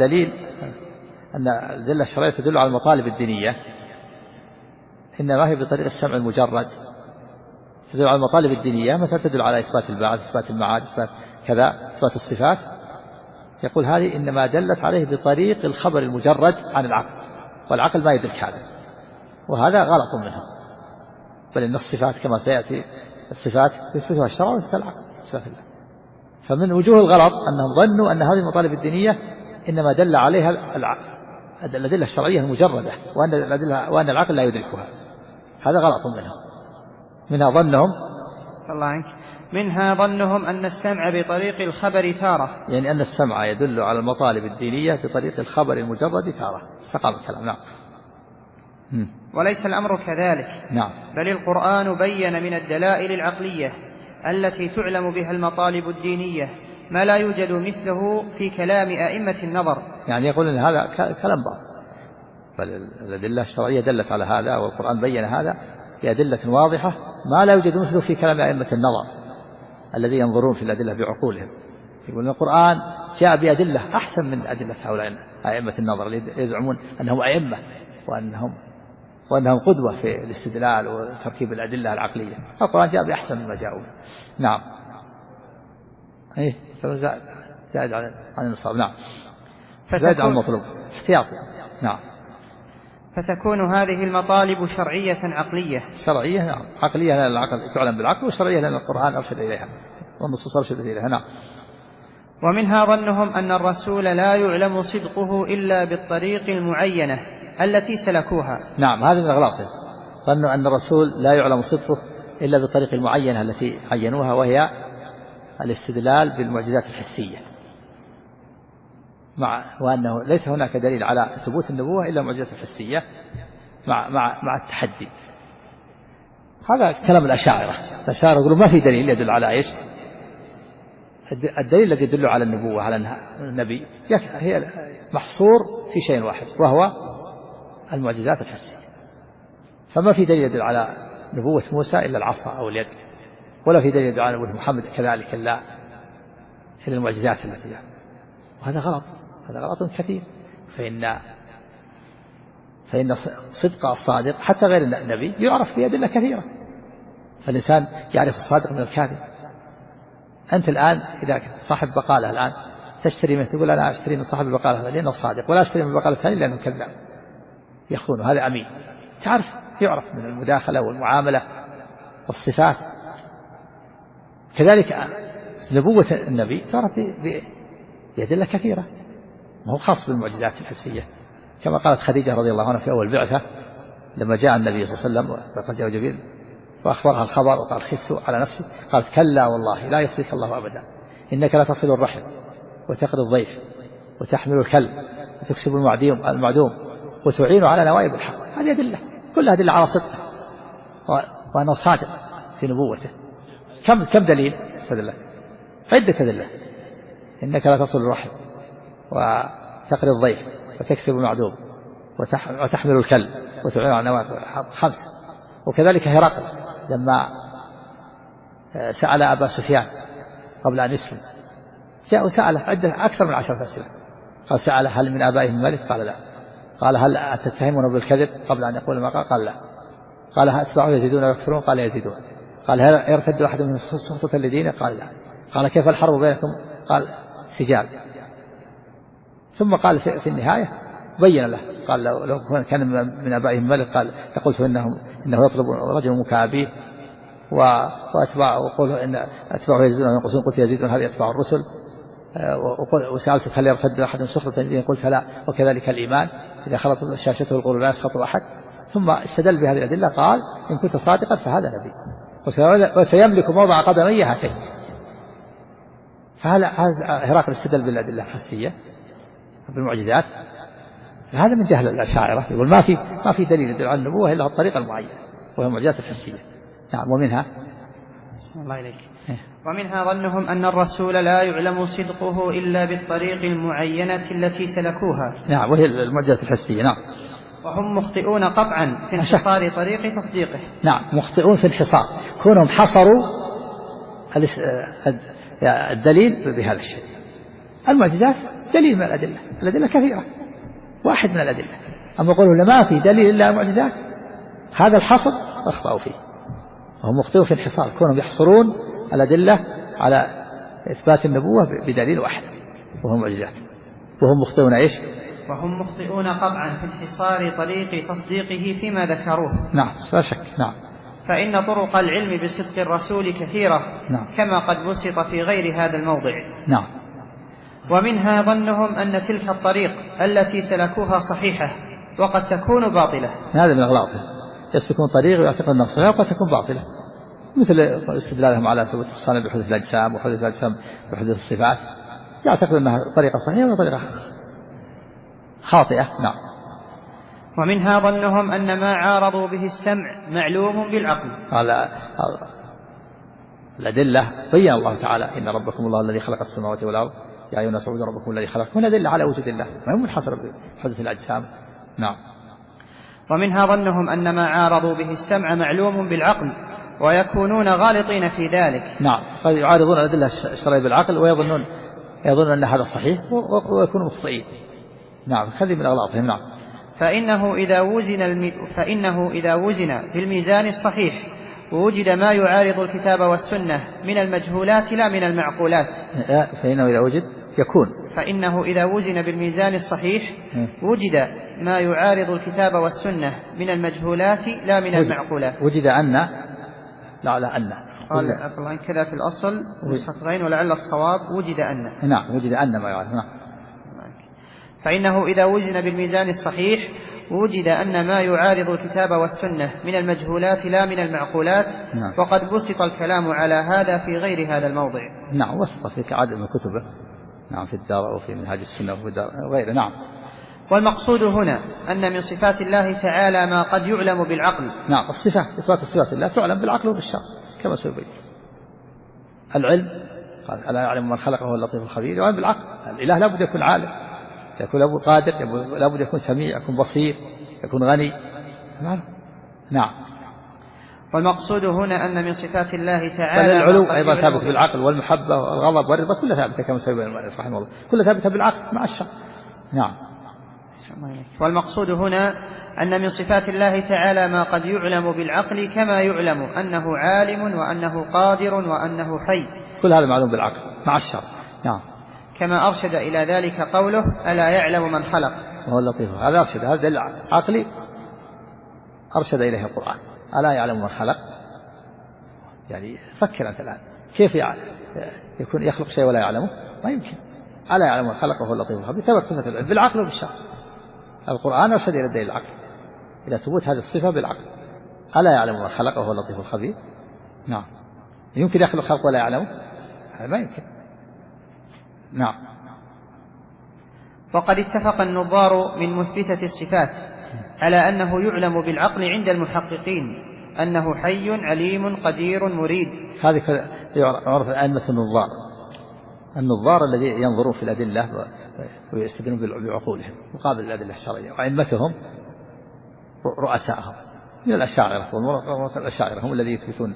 الدلة الشرعية تدل على المطالب الدينية، إنما هي بطريق السمع المجرد. تدل على المطالب الدينية مثل تدل على إثبات البعث، إثبات المعاد، إثبات كذا، إثبات الصفات. يقول هذه إنما دلت عليه بطريق الخبر المجرد عن العقل، والعقل ما يدرك هذا، وهذا غلط منهم. بل إن الصفات كما سيأتي الصفات يثبتها الشرع ويثبتها العقل، صفات الله. فمن وجوه الغلط أنهم ظنوا أن هذه المطالب الدينية إنما دل عليها الأدلة الشرعية المجردة، وأن العقل لا يدركها. هذا غلط منهم. منها ظنهم أن السمع بطريق الخبر تارة، يعني أن السمع يدل على المطالب الدينية بطريق الخبر المجرد تارة. استقام الكلام. وليس الأمر كذلك. نعم. بل القرآن بين من الدلائل العقلية التي تعلم بها المطالب الدينية ما لا يوجد مثله في كلام أئمة النظر. يعني يقول إن هذا كلام باطل، بل الأدلة الشرعية دلت على هذا، والقرآن بين هذا بأدلة واضحة ما لا يوجد مثله في كلام أئمة النظر الذين ينظرون في الأدلة بعقولهم. يقول القرآن جاء بأدلة أحسن من أدلة هؤلاء أئمة النظر اللي يزعمون أنهم أئمة وأنهم قدوة في الاستدلال وتركيب الأدلة العقلية. القرآن جاء بأحسن مما جاءوا. نعم. زائد عن النصاب. نعم. زائد عن المطلوب احتياطي. نعم. فتكون هذه المطالب شرعية عقلية. شرعية نعم، عقلية لأن العقل تعلم بالعقل، وشرعية لأن القرآن أرشد إليها والنصوص أرشد إليها. نعم. ومنها ظنهم أن الرسول لا يعلم صدقه إلا بالطريق المعينة التي سلكوها. نعم، هذا من أغلاطهم. ظنوا أن الرسول لا يعلم صدقه إلا بالطريق المعينة التي عينوها، وهي الاستدلال بالمعجزات الحسية، وأنه ليس هناك دليل على ثبوت النبوة إلا المعجزات الحسية مع التحدي. هذا كلام الأشاعرة. الأشاعرة يقولون ما في دليل يدل على إيش؟ الدليل الذي يدل على النبوة على النبي هي محصور في شيء واحد، وهو المعجزات الحسية. فما في دليل يدل على نبوة موسى إلا العصا أو اليد، ولا في دليل يدل على نبوة محمد كذلك إلا المعجزات التي جاءت. وهذا غلط، هذا غلط كثير. فإن صدق الصادق حتى غير النبي يعرف بأدلة كثيرة، فالإنسان يعرف الصادق من الكاذب. أنت الآن إذا صاحب بقالة الآن تشتري منه، تقول أنا أشتري من صاحب البقالة لأنه صادق، ولا أشتري من البقالة الثانية لأنه كذاب يخون، هذا أمين. تعرف، يعرف من المداخلة والمعاملة والصفات. كذلك نبوة النبي تعرف بأدلة كثيرة، ما هو خاص بالمعجزات الحسية. كما قالت خديجة رضي الله عنها في أول بعثة لما جاء النبي صلى الله عليه وسلم وقد جاء جبريل وأخبرها الخبر وقال خفت على نفسي، قالت كلا والله لا يخزيك الله أبدا، إنك لا تصل الرحم وتقري الضيف وتحمل الكلب وتكسب المعدوم وتعين على نوائب الحق. هذه أدلة كلها أدلة على صدقه وأنه صادق في نبوته. كم دليل استدل؟ عدة أدلة. إنك لا تصل الرحم وتقري الضيف وتكسب المعدوم وتحمل الكلب وتعين على نوائب الحق، 5. وكذلك هرقل لما سأل أبا سفيان قبل أن يسلم، جاء وسأله عدة أكثر من 10 أسئلة. قال سأله هل من آبائهم ملك؟ قال لا. قال هل تتهمون بالكذب قبل أن يقول ما قال؟ قال لا. قال هل أتباعه يزيدون ويكثرون؟ قال يزيدون. قال هل يرتد أحد من سخطة لدينه؟ قال لا. قال كيف الحرب بينكم؟ قال سجال. ثم قال في النهاية بين له، قال لو كان من آبائهم ملك قال لقلت إنه يطلب رجل مكابيه وأتباع، وقول إن أتباعه يزيدون وينقصون، قلت يزيدون هذه أتباع الرسل. وسألتك هل يرتد أحد من سخطة لدينه؟ قلت لا. وكذلك الإيمان إذا خلط شاشته القلوب لا يسخط أحد. ثم استدل بهذه الأدلة قال إن كنت صادقا فهذا نبي وسيملك موضع قدمي هاتين. فهذا هرقل استدل بالأدلة الحسية بالمعجزات. هذا من جهل الأشاعرة، يقول ما في دليل يدل على النبوة إلا الطريقة المعينة وهي المعجزات الحسية. نعم. ومنها بسم الله إليك. ومنها ظنهم أن الرسول لا يعلم صدقه إلا بالطريق المعينة التي سلكوها. نعم، وهي المعجزات الحسية. نعم. وهم مخطئون قطعا في انحصار طريق تصديقه. نعم، مخطئون في الحصار، كونهم حصروا الدليل بهذا الشيء. المعجزات دليل من الأدلة كثيرة، واحد من الأدلة. أما يقولوا ما في دليل إلا المعجزات، هذا الحصر أخطأوا فيه. وهم مخطئون في الحصار، كونهم يحصرون الأدلة على إثبات النبوة بدليل واحد وهو معجزات. وهم مخطئون إيش؟ وهم مخطئون قطعا في انحصار طريق تصديقه فيما ذكروه. نعم، لا شك. نعم. فإن طرق العلم بصدق الرسول كثيرة. نعم. كما قد بسط في غير هذا الموضع. نعم. ومنها ظنهم أن تلك الطريق التي سلكوها صحيحة وقد تكون باطلة. هذا من أغلاطهم، يسلكون طريق ويعتقد أنها صحيحة وقد تكون باطلة، مثل استدلالهم على ثبوت الصنع بحدوث الأجسام وحدوث الأجسام بحدوث الصفات، يعتقد أنها طريقة صحيحة وطريقة خاطئة. نعم. ومنها ظنهم أن ما عارضوا به السمع معلوم بالعقل. الأدلة بين الله تعالى إن ربكم الله الذي خلق السماوات والأرض يا أيها الناس اعبدوا ربكم الذي خلق، هنا دل على وجود الله، ما هو منحصر بحدث الأجسام. نعم. ومنها ظنهم أن ما عارضوا به السمع معلوم بالعقل ويكونون غالطين في ذلك. نعم، قد يعارضون الأدلة الشرعية بالعقل ويظنون أن هذا صحيح ويكونوا مخطئين. نعم، هذه من أغلاطهم. نعم. فإنه إذا وزن بالميزان الصحيح ووجد ما يعارض الكتاب والسنة من المجهولات لا من المعقولات. فإنه إذا وزن بالميزان الصحيح وجد ما يعارض الكتاب والسنة من المجهولات لا من المعقولات. وجد أن قال كذا في الأصل نسختين ولعل الصواب وجد أن. نعم، وجد أن ما يعارض. نعم. فإنه إذا وزن بالميزان الصحيح وجد أن ما يعارض الكتاب والسنة من المجهولات لا من المعقولات. نعم. وقد بسط الكلام على هذا في غير هذا الموضع. نعم، وسط في عدد من كتبه. نعم، في الدار وفي منهاج السنة وفي الدار وغيره. نعم. والمقصود هنا أن من صفات الله تعالى ما قد يعلم بالعقل. نعم، إثبات صفات الله تعلم بالعقل وبالشرع كما سيبين. العلم قال ألا يعلم من خلق وهو اللطيف الخبير، يعلم بالعقل. الإله لابد يكون عالم، يكون لابد قادر، لابد يكون سميع، يكون بصير، يكون غني. نعم. والمقصود هنا أن من صفات الله تعالى العلو أيضا ثابت بالعقل، والمحبة والغضب والرضا كلها ثابتة كما سيبين المؤلف رحمه الله، كلها ثابتة بالعقل مع الشرع. نعم. والمقصود هنا أن من صفات الله تعالى ما قد يعلم بالعقل كما يعلم أنه عالم وأنه قادر وأنه حي، كل هذا معلوم بالعقل مع الشرع. نعم. كما أرشد إلى ذلك قوله ألا يعلم من خلق وهو اللطيف. هذا أرشد، هذا دليل عقلي أرشد إليه القرآن. ألا يعلم من خلق، يعني فكر أنت الآن كيف يكون يخلق شيء ولا يعلمه؟ ما يمكن. ألا يعلم من خلق وهو اللطيف الخبير، ثبت صفة العلم بالعقل وبالشرع. القرآن أرشد إلى الدليل العقل، إلى ثبوت هذه الصفة بالعقل. ألا يعلم من خلق وهو اللطيف الخبير. نعم. يمكن يخلق خلق ولا يعلمه؟ هذا ما يمكن. نعم. وقد اتفق النظار من مثبتة الصفات على أنه يعلم بالعقل عند المحققين أنه حي عليم قدير مريد. هذه يعرف أئمة النظار الذي ينظرون في الأدلة ويستدلون بعقولهم مقابل الأدلة الشرعية، وأئمتهم رؤساءهم من الأشاعرة، والأشاعرة هم الذين يثبتون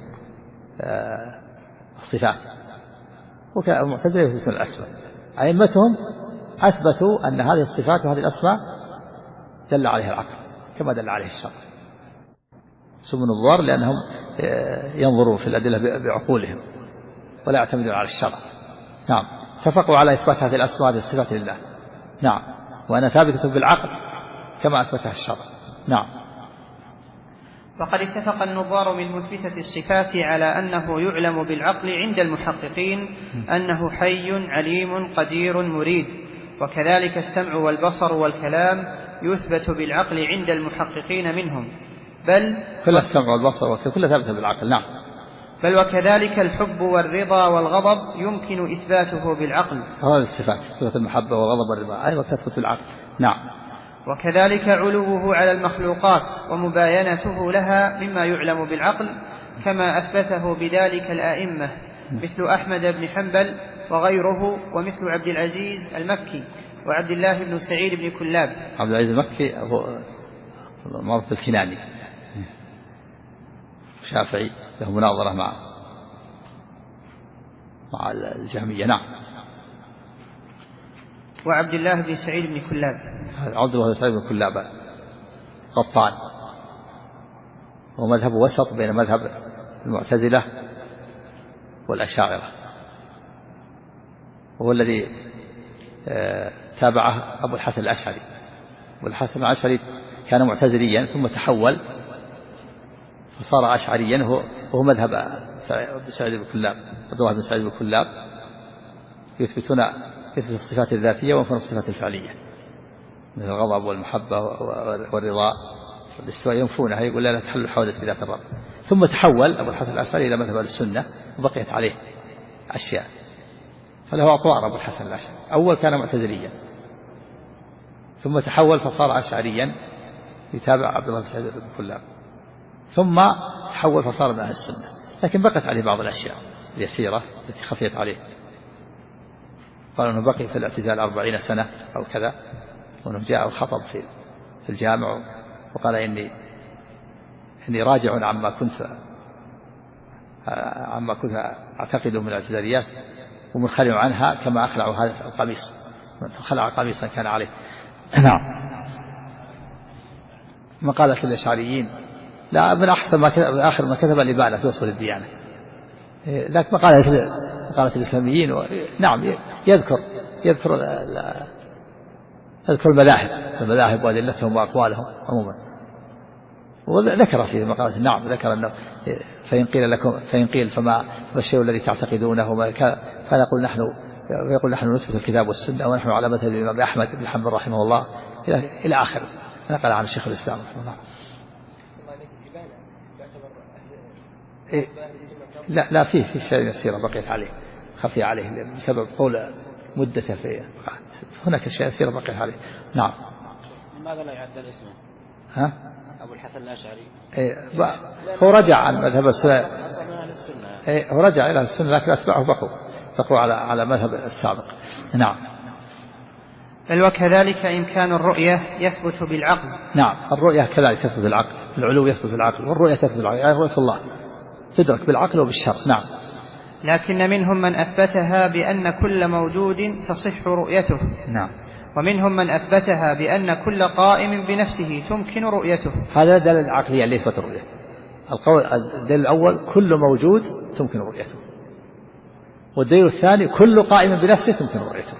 الصفات، والمعتزلة يثبتون الأسماء. أئمتهم أثبتوا أن هذه الصفات وهذه الأسماء دل عليها العقل كما دل عليه الشرع. سموا النظار لأنهم ينظرون في الأدلة بعقولهم ولا يعتمدون على الشرع. نعم. اتفقوا على إثبات هذه الأسماء وهذه الصفات لله. نعم. وأنا ثابتة بالعقل كما أثبتها الشرع. نعم. وقد اتفق النظار من مثبتة الصفات على أنه يعلم بالعقل عند المحققين أنه حي عليم قدير مريد، وكذلك السمع والبصر والكلام يثبت بالعقل عند المحققين منهم، بل كل السمع والبصر والكلام كلها ثابتة بالعقل. نعم. بل وكذلك الحب والرضا والغضب يمكن إثباته بالعقل. هذه الصفات، صفة المحبة والغضب والرضا أيضا تثبت بالعقل. نعم. وكذلك علوه على المخلوقات ومباينته لها مما يعلم بالعقل كما أثبته بذلك الآئمة مثل أحمد بن حنبل وغيره، ومثل عبد العزيز المكي وعبد الله بن سعيد بن كلاب. عبد العزيز المكي أبو معروف الكناني الشافعي، له مناظرة مع الجهمية. نعم. وعبد الله بن سعيد بن كلاب، عبد الله بن سعيد بن كلاب قطان، ومذهب وسط بين مذهب المعتزلة والأشاعرة، وهو الذي تابعه أبو الحسن الأشعري. والحسن الأشعري كان معتزليا ثم تحول فصار أشعريا، وهو مذهب سعيد بن كلاب، عبد الله بن سعيد بن كلاب، يثبت الصفات الذاتية وينفون الصفات الفعلية مثل الغضب والمحبة والرضا والاستواء، ينفونها، يقول لا تحل الحوادث بذات الرب. ثم تحول أبو الحسن الأشعري إلى مذهب السنة وبقيت عليه أشياء، فله أطوار. أبو الحسن الأشعري أول كان معتزليا ثم تحول فصار أشعريا يتابع عبد الله بن سعيد بن كلاب، ثم تحول فصار من أهل السنة، لكن بقت عليه بعض الأشياء اليسيرة التي خفيت عليه. قال أنه بقي في الاعتزال 40 سنة أو كذا، وأنه جاء الخطب في الجامع وقال إني راجع عما كنت أعتقد من الاعتزاليات ومنخلع عنها كما أخلع هذا القميص، خلع قميصا كان عليه. نعم. مقالة الأشعريين لا من أحسن آخر ما كتب الإبانة في أصول الديانة، لكن مقالة الإسلاميين نعم يذكر المذاهب وأدلتهم وأقوالهم عموما، وذكر في مقالة نعم ذكر أنه فإن قيل فما الشيء الذي تعتقدونه، فنقول نحن نثبت الكتاب والسنة ونحن على مذهب الإمام أحمد بن حنبل رحمه الله إلى آخره. نقل عن الشيخ الإسلام رحمه الله. لا فيه شيء يسير بقيت عليه خفي عليه بسبب طول مدته في هناك شيء يسير بقيت عليه. نعم. لماذا لا يعدل اسمه؟ أبو الحسن الأشعري. هو رجع عن مذهب السنة. هو رجع إلى السنة لكن أتباعه بقوا على مذهب السابق. نعم. بل وكذلك إمكان الرؤية يثبت بالعقل. نعم الرؤية كذلك تثبت بالعقل، العلو يثبت بالعقل والرؤية تثبت بالعقل، يعني رؤية الله تدرك بالعقل وبالشرع. نعم. لكن منهم من أثبتها بأن كل موجود تصح رؤيته. نعم. ومنهم من أثبتها بأن كل قائم بنفسه تمكن رؤيته. هذا دليل العقلية اللي يثبت الرؤية. الدليل الأول كل موجود تمكن رؤيته، والدليل الثاني كل قائم بنفسه تمكن رؤيته.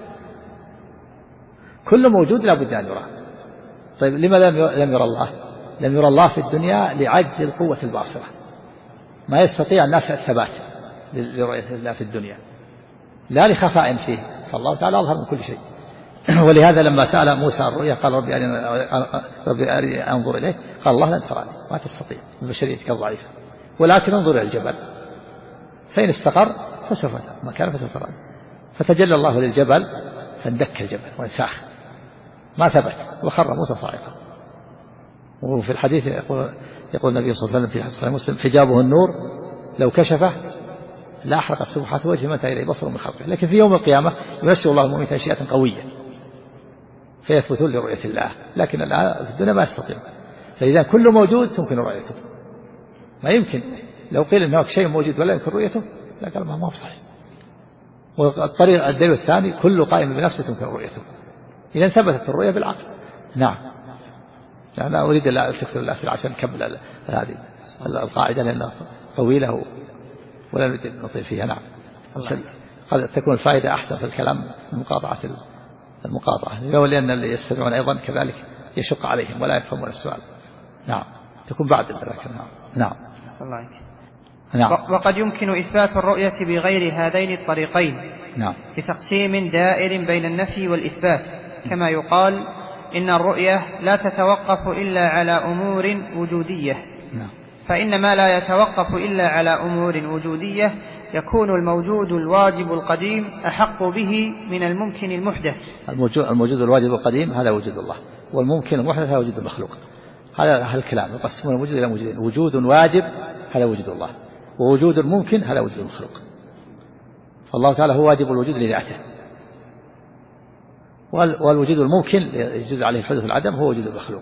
كل موجود لا بد أن يرى. طيب لما لم يرى الله؟ لم يرى الله في الدنيا لعجز القوة الباصرة، ما يستطيع الناس الثبات لرؤية الله في الدنيا، لا لخفاء فيه، فالله تعالى أظهر من كل شيء. ولهذا لما سأل موسى الرؤيا قال ربي أرني أنظر إليه، قال الله لن تراني ما تستطيع ببشريتك الضعيفة، ولكن انظر إلى الجبل فإن استقر فسوف مكانه فسوف تراني. فتجلى الله للجبل فاندك الجبل وانساخ ما ثبت وخر موسى صاعقا. وفي الحديث يقول النبي صلى الله عليه وسلم في صحيح مسلم حجابه النور لو كشفه لا أحرقت سبحات وجه متى إليه بصر من خلقه، لكن في يوم القيامة ينشر الله المؤمنين أشياء قوية فيثبتون لرؤية الله، لكن الآن في الدنيا ما يستطيع. فإذا كل موجود تمكن رؤيته، ما يمكن لو قيل إن هناك شيء موجود ولا يمكن رؤيته لا قال ما هو صحيح. والطريق الدليل الثاني كل قائم بنفسه تمكن رؤيته، إذا ثبتت الرؤية بالعقل. نعم. أنا أريد أن تكتب الأسئلة عشان نكمل هذه القاعدة لأنها طويلة ولا نريد أن نطيل فيها. نعم. قد تكون الفائدة أحسن في الكلام المقاطعة لأن اللي يستمعون أيضا كذلك يشق عليهم ولا يفهمون السؤال. نعم. تكون بعد ذلك. نعم. نعم. وقد يمكن إثبات الرؤية بغير هذين الطريقين. نعم. بتقسيم دائر بين النفي والإثبات، كما يقال إن الرؤية لا تتوقف إلا على أمور وجودية. نعم. فإن ما لا يتوقف إلا على أمور وجودية يكون الموجود الواجب القديم أحق به من الممكن المحدث. الموجود الواجب القديم هذا وجود الله، والممكن المحدث هذا وجود المخلوق. هذا الكلام يقسمون الوجود إلى موجودين، وجود واجب هذا وجود الله، ووجود ممكن هذا وجود المخلوق. فالله تعالى هو واجب الوجود لذاته، والوجود الممكن يجوز عليه الحدث والعدم هو وجود المخلوق.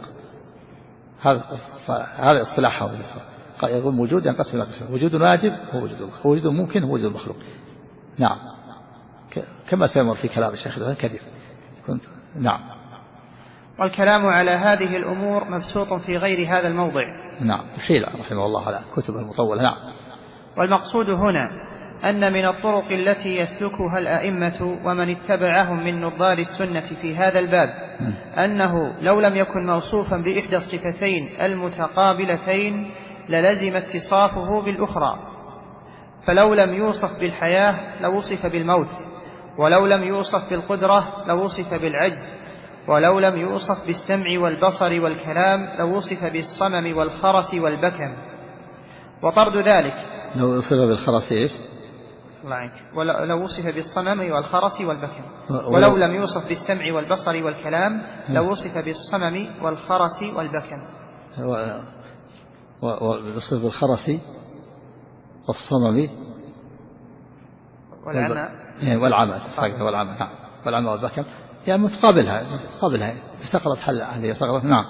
هذا اصطلاحهم. يقول وجود ينقسم إلى قسمين، وجود واجب هو وجود الله، ووجود ممكن هو وجود المخلوق. نعم. كما سيمر في كلام الشيخ الكثير. نعم. والكلام على هذه الأمور مبسوط في غير هذا الموضع. نعم. حيل رحمه الله على كتب المطولة. نعم. والمقصود هنا أن من الطرق التي يسلكها الأئمة ومن اتبعهم من نظار السنة في هذا الباب أنه لو لم يكن موصوفا بإحدى الصفتين المتقابلتين للزم اتصافه بالأخرى، فلو لم يوصف بالحياة لوصف بالموت، ولو لم يوصف بالقدرة لوصف بالعجز، ولو لم يوصف بالسمع والبصر والكلام لوصف بالصمم والخرس والبكم. وطرد ذلك لو وصف بالخرس إيش؟ الله عنك. ولو وصف بالصمم والخرس والبكم، ولو لم يوصف بالسمع والبصر والكلام لو وصف بالصمم والخرس والبكم. ووصف بالخرس والصمم والعمى نعم، والعمى والبكم يعني متقابلها استقرت حل هذه سقطت. نعم.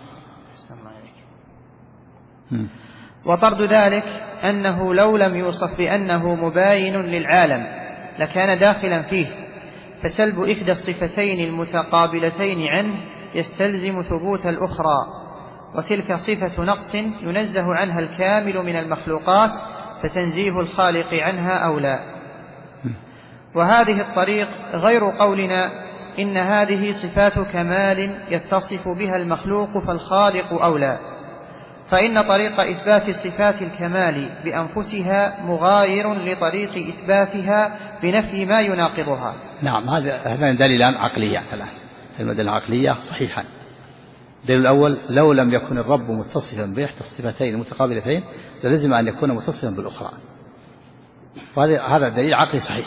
وطرد ذلك أنه لو لم يوصف بأنه مباين للعالم لكان داخلا فيه، فسلب إحدى الصفتين المتقابلتين عنه يستلزم ثبوت الأخرى، وتلك صفة نقص ينزه عنها الكامل من المخلوقات، فتنزيه الخالق عنها أولى. وهذه الطريق غير قولنا إن هذه صفات كمال يتصف بها المخلوق فالخالق أولى، فإن طريق إثبات صفات الكمال بأنفسها مغاير لطريق إثباتها بنفي ما يناقضها. نعم، هذا دليلان عقلية الآن، المدلة العقلية صحيحا. الدليل الأول: لو لم يكن الرب متصفا بإحدى الصفتين المتقابلتين للزم أن يكون متصفا بالأخرى. هذا دليل عقلي صحيح.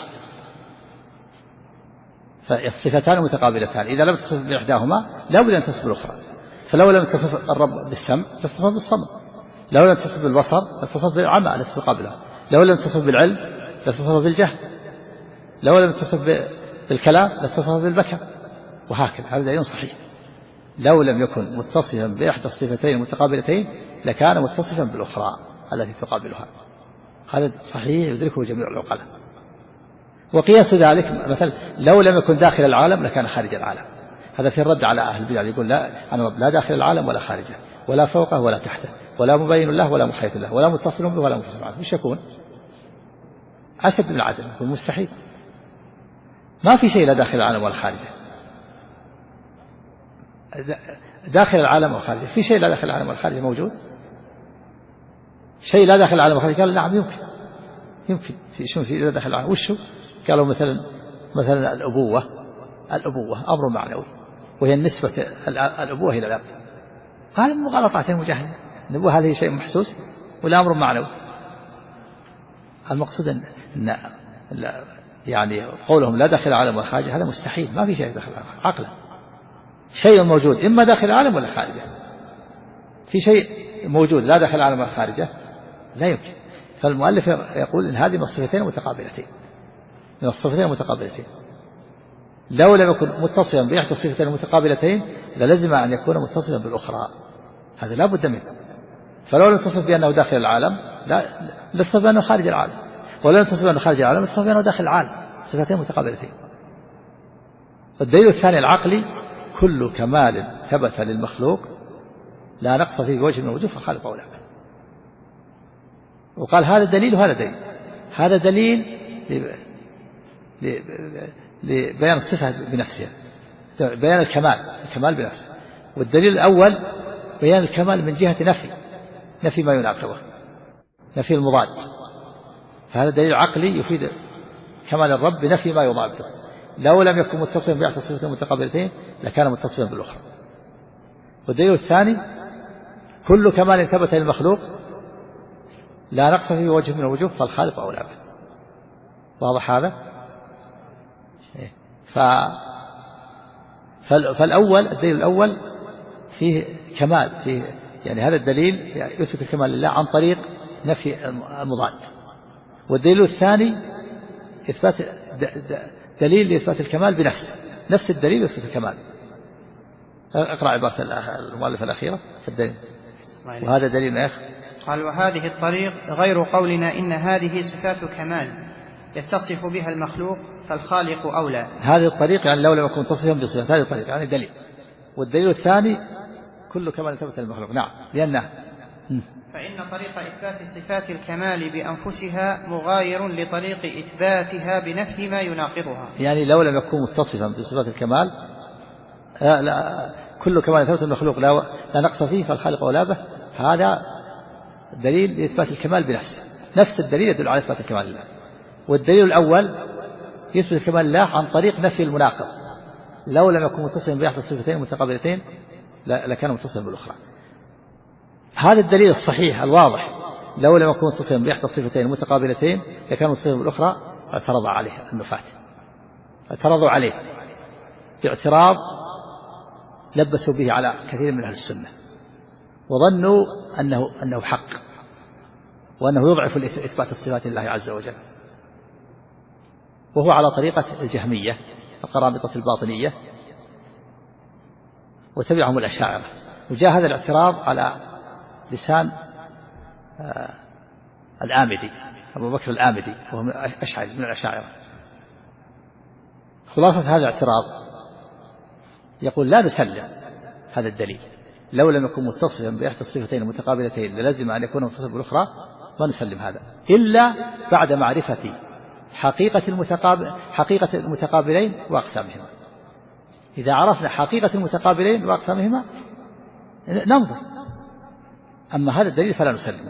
فالصفتان متقابلتان، إذا لم تصف بإحداهما لا بد أن تصف بالأخرى. فلو لم تصف الرب بالسمع لاتصف بالصمم، لو لم تصف بالبصر لاتصف بالعمى التي تقابلها، لو لم تصف بالعلم لاتصف بالجهل، لو لم تصف بالكلام لاتصف بالبكم، وهكذا. هذا دليل صحيح. لو لم يكن متصفا بإحدى الصفتين المتقابلتين لكان متصفا بالأخرى التي تقابلها. هذا صحيح يدركه جميع العقلاء. وقياس ذلك مثلا لو لم يكن داخل العالم لكان خارج العالم. هذا في الرد على أهل البدع، يقول لا داخل العالم ولا خارجه، ولا فوقه ولا تحته، ولا مبين له ولا محيط له، ولا متصل به ولا منفصل عنه. وش يكون؟ أشد من العدم، يكون مستحيل. ما في شيء لا داخل العالم ولا خارجه. داخل العالم وخارجه، في شيء لا داخل العالم ولا خارجه موجود؟ شيء لا داخل العالم وخارجه؟ قال نعم يمكن. شو في لا داخل العالم؟ وشو؟ قالوا مثلا الأبوة أمر معنوي، وهي النسبة الأبوة إلى الأب. هذا مغالطات المجاهدة. الأبوة هذه شيء محسوس ولا أمر معنوي؟ المقصود أن يعني قولهم لا داخل العالم ولا خارجه هذا مستحيل، ما في شيء داخل العالم عقلا. شيء موجود إما داخل العالم ولا خارجه. في شيء موجود لا داخل العالم ولا خارجه لا يمكن. فالمؤلف يقول إن هذه من الصفتين المتقابلتين. لو لم يكن متصلا بإحدى الصفتين المتقابلتين للزم أن يكون متصلا بالأخرى. هذا لا بد منه. فلو لم تصف بأنه داخل العالم لاتصف بأنه خارج العالم، ولو لم تصف بأنه خارج العالم لاتصف بأنه داخل العالم. صفتين متقابلتين. الدليل الثاني العقلي: كل كمال ثبت للمخلوق لا نقص فيه بوجه من الوجوه فالخالق أولى به. وقال هذا دليل وهذا دليل. هذا دليل لبيان الصفة بنفسها، بيان الكمال بنفسه. والدليل الأول بيان الكمال من جهة نفي ما يناقضه، نفي المضاد. فهذا دليل عقلي يفيد كمال الرب بنفي ما يضاده. لو لم يكن متصلا بإحدى الصفتين المتقابلتين لكان متصلا بالأخرى. والدليل الثاني: كل كمال ثبت للمخلوق لا نقص فيه وجه من الوجوه فالخالق أولى به. واضح هذا؟ فالأول الدليل الأول فيه كمال، فيه يعني هذا الدليل يثبت الكمال لله عن طريق نفي المضاد. والدليل الثاني إثبات دليل لإثبات الكمال بنفسه، نفس الدليل يثبت الكمال. اقرأ عبارة المؤلف الأخيرة في الدليل. وهذا دليل آخر. قال: وهذه الطريق غير قولنا إن هذه صفات كمال يتصف بها المخلوق فالخالق أولى. هذه الطريق يعني لو لم يكن متصفا بصفات، هذه الطريق يعني دليل. والدليل الثاني: كل كمال ثبت للمخلوق. نعم، لأنه فإن طريق إثبات صفات الكمال بأنفسها مغاير لطريق إثباتها بنفي ما يناقضها. يعني لو لم يكن متصفا بصفات الكمال لا كل كمال ثبت للمخلوق لا نقص فيه فالخالق أولى به. هذا دليل لإثبات الكمال بنفسه، نفس الدليل يدل على إثبات الكمال لله. والدليل الأول يثبت الكمال لله عن طريق نفي المناقض. لو لم يكن متصلا بأحد الصفتين المتقابلتين لكان متصلا بالأخرى. هذا الدليل الصحيح الواضح: لو لم يكن متصلا بأحد الصفتين المتقابلتين لكان متصلا بالأخرى. اعترض عليه النفاة، اعترضوا عليه باعتراض لبسوا به على كثير من أهل السنة، وظنوا أنه حق، وأنه يضعف إثبات الصفات لله عز وجل، وهو على طريقة الجهمية القرامطة الباطنية، وتبعهم الأشاعرة. وجاء هذا الاعتراض على لسان الآمدي، أبو بكر الآمدي، وهو من الأشاعرة. خلاصة هذا الاعتراض يقول لا نسلم هذا الدليل، لو لم يكن متصلا بإحدى الصفتين المتقابلتين للزم أن يكون متصلا بالأخرى، ما نسلم هذا إلا بعد معرفة حقيقة المتقابلين وأقسامهما. إذا عرفنا حقيقة المتقابلين وأقسامهما ننظر، أما هذا الدليل فلا نسلم.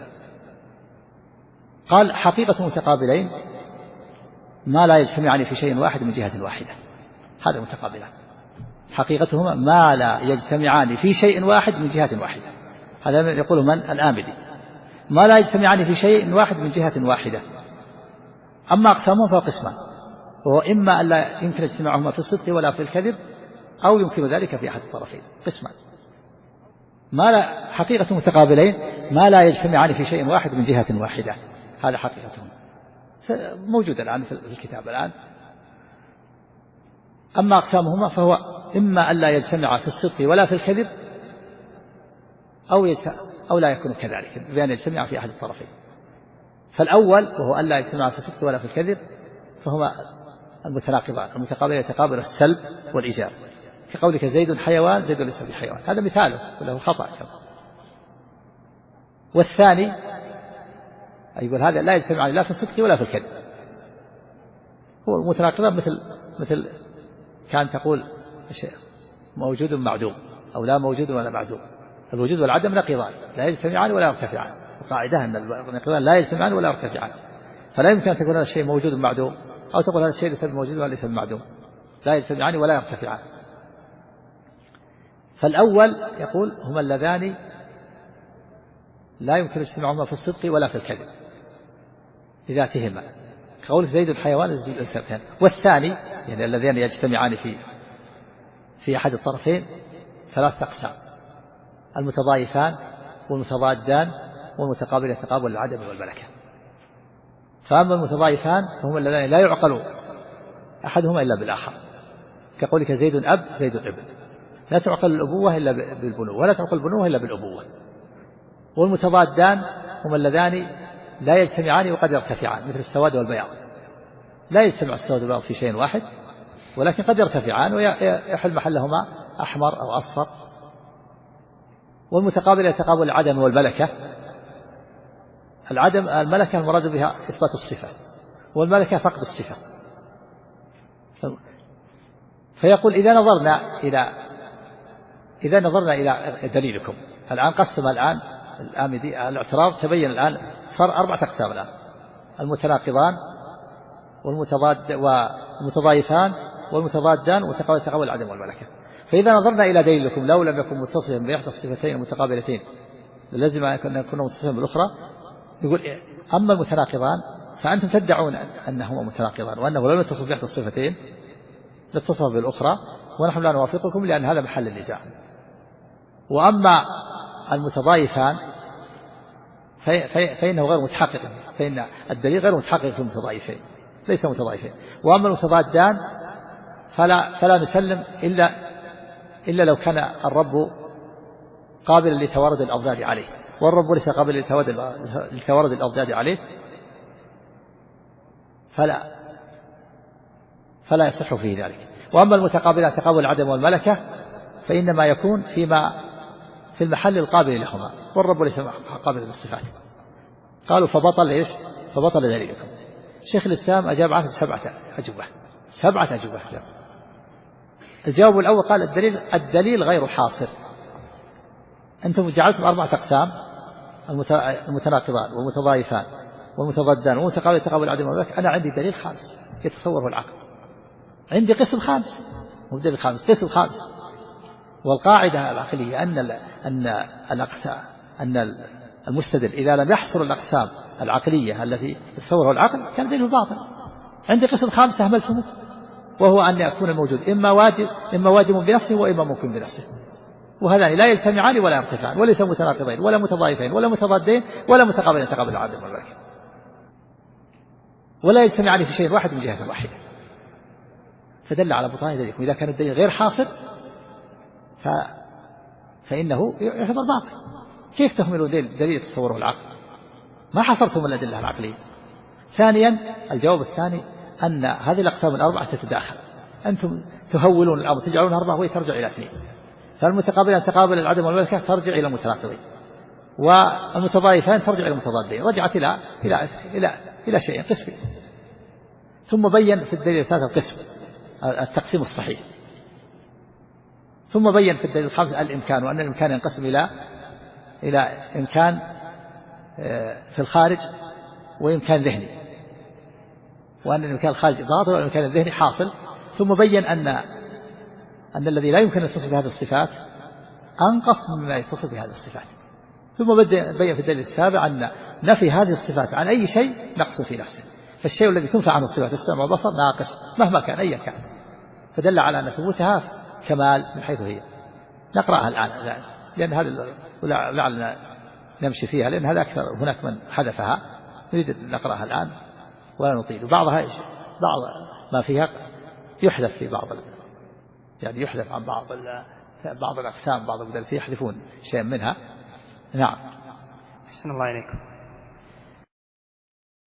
قال حقيقة المتقابلين ما لا يجتمعان في شيء واحد من جهة واحدة، هذا المتقابلان حقيقتهما ما لا يجتمعان في شيء واحد من جهة واحدة، هذا يقول من؟ الآمدي. ما لا يجتمعان في شيء واحد من جهة واحدة. أما أقسامهم فهو قسمان، وهو إما أن لا يمكن اجتماعهما في الصدق ولا في الكذب، أو يمكن ذلك في أحد الطرفين، قسمان. حقيقة المتقابلين ما لا يجتمعان في شيء واحد من جهة واحدة، هذا حقيقتهم موجود الآن في الكتاب الآن. أما أقسامهما فهو إما أن لا يجتمع في الصدق ولا في الكذب، أو لا يكون كذلك بأن يجتمع في أحد الطرفين. فالأول وهو أن لا يجتمع في الصدق ولا في الكذب فهما المتناقضان المتقابلين يتقابل السلب والإيجاب، في قولك زيد حيوان زيد ليس بحيوان، هذا مثاله وله خطأ. والثاني يقول هذا لا يجتمع لا في الصدق ولا في الكذب، هو المتناقضان مثل كان تقول موجود معدوم، أو لا موجود ولا معدوم. الوجود والعدم نقيضان لا يجتمعان ولا يرتفعان، القاعدة أن النقيضان لا يجتمعان ولا يرتفعان، فلا يمكن أن تكون هذا الشيء موجود معدوم، أو تقول هذا الشيء ليس بموجود ولا ليس بمعدوم، لا يجتمعان ولا يرتفعان. فالأول يقول هما اللذان لا يمكن اجتماعهما في الصدق ولا في الكذب لذاتهما، كقول زيد الحيوان زيد الإنسان. والثاني يعني اللذان يجتمعان في أحد الطرفين ثلاثة أقسام: المتضايفان والمتضادان والمتقابل يتقابل العدم والملكة. فأما المتضايفان فهم اللذان لا يعقل أحدهما إلا بالآخر، كقولك زيد أب زيد ابن، لا تعقل الأبوة إلا بالبنوة، ولا تعقل البنوة إلا بالأبوة. والمتضادان هم اللذان لا يجتمعان وقد يرتفعان، مثل السواد والبياض، لا يجتمع السواد والبياض في شيء واحد، ولكن قد يرتفعان ويحل محلهما أحمر أو أصفر. والمتقابل يتقابل العدم والملكة. الملكة المراد بها إثبات الصفة، والملكة فقد الصفة. فيقول إذا نظرنا إلى دليلكم الآن، قسم الآن الآمدي الاعتراض، تبين الآن صار 4 أقسام الآن: المتناقضان والمتضايفان والمتضادان وتقابل العدم والملكة. فإذا نظرنا إلى دليلكم لو لم يكن متصلا بإحدى الصفتين المتقابلتين لازم أن يكون متصلا بالأخرى. يقول أما المتناقضان فأنتم تدعون أنهما متناقضان، وأنه لم يتصل بإحدى الصفتين لاتصل بالأخرى، ونحن لا نوافقكم لأن هذا محل النزاع. وأما المتضايفان فإنه غير متحقق، فإن الدليل غير متحقق في المتضايفين، ليس متضايفين. وأما المتضادان فلا نسلم إلا لو كان الرب قابلا لتوارد الأضداد عليه، والرب ليس قابلا لتوارد الأضداد عليه، فلا يصح فيه ذلك. وأما المتقابلات تقابل العدم والملكة فإنما يكون في المحل القابل لهما، والرب ليس قابل للصفات. قالوا فبطل دليلكم. شيخ الإسلام أجاب عنه سبعة أجوبة. الجواب الأول قال الدليل غير حاصر. أنتم جعلتم 4 أقسام: المتناقضان والمتضايفان والمتضادان والمتقابل يتقابل العدم والملكة. أنا عندي دليل خامس يتصوره العقل، عندي قسم خامس، مو دليل خامس، قسم خامس. والقاعدة العقلية أن المستدل إذا لم يحصر الأقسام العقلية التي يتصورها العقل كان دليله باطل، عندي قسم خامس أهملته، وهو أن يكون الموجود إما واجب بنفسه وإما ممكن بنفسه، وهذان لا يجتمعان ولا يرتفعان، وليس متناقضين ولا متضايفين ولا متضادين ولا متقابلين تقابل العدل والبركة، ولا يجتمعان في شيء واحد من جهة واحدة. فدل على بطلان ذلك. وإذا كان الدليل غير حاصل فإنه يعتبر باطل. كيف تهملون دليل تصوره العقل؟ ما حصرتم الأدلة العقلية. ثانيا الجواب الثاني أن هذه الأقسام الأربعة تتداخل، أنتم تهولون الأمر تجعلون أربعة وهي ترجع إلى اثنين، فالمتقابلان تقابل العدم والملكة ترجع إلى المتناقضين، والمتضايفان ترجع إلى المتضادين، رجعت إلى شيء قسمي. ثم بين في الدليل الثالث القسم التقسيم الصحيح، ثم بين في الدليل الخامس الإمكان، وأن الإمكان ينقسم إلى إمكان في الخارج وإمكان ذهني، وأن الإمكان الخارجي باطل والإمكان الذهني حاصل. ثم بين أن الذي لا يمكن أن يتصف بهذه الصفات أنقص مما يتصف بهذه الصفات. ثم بين في الدليل السابع أن نفي هذه الصفات عن أي شيء نقص في نفسه، فالشيء الذي تنفع عنه الصفات السمع والبصر ناقص مهما كان أيا كان، فدل على أن ثبوتها كمال من حيث هي. نقرأها الآن لأن هذا لعلنا نمشي فيها، لأن هذا أكثر، هناك من حذفها، نريد نقرأها الآن ولا نطيل. بعض ما فيها يحذف في يعني يحذف عن بعض الأقسام، بعض المدرسين يحذفون شيء منها. نعم. أحسن الله إليكم.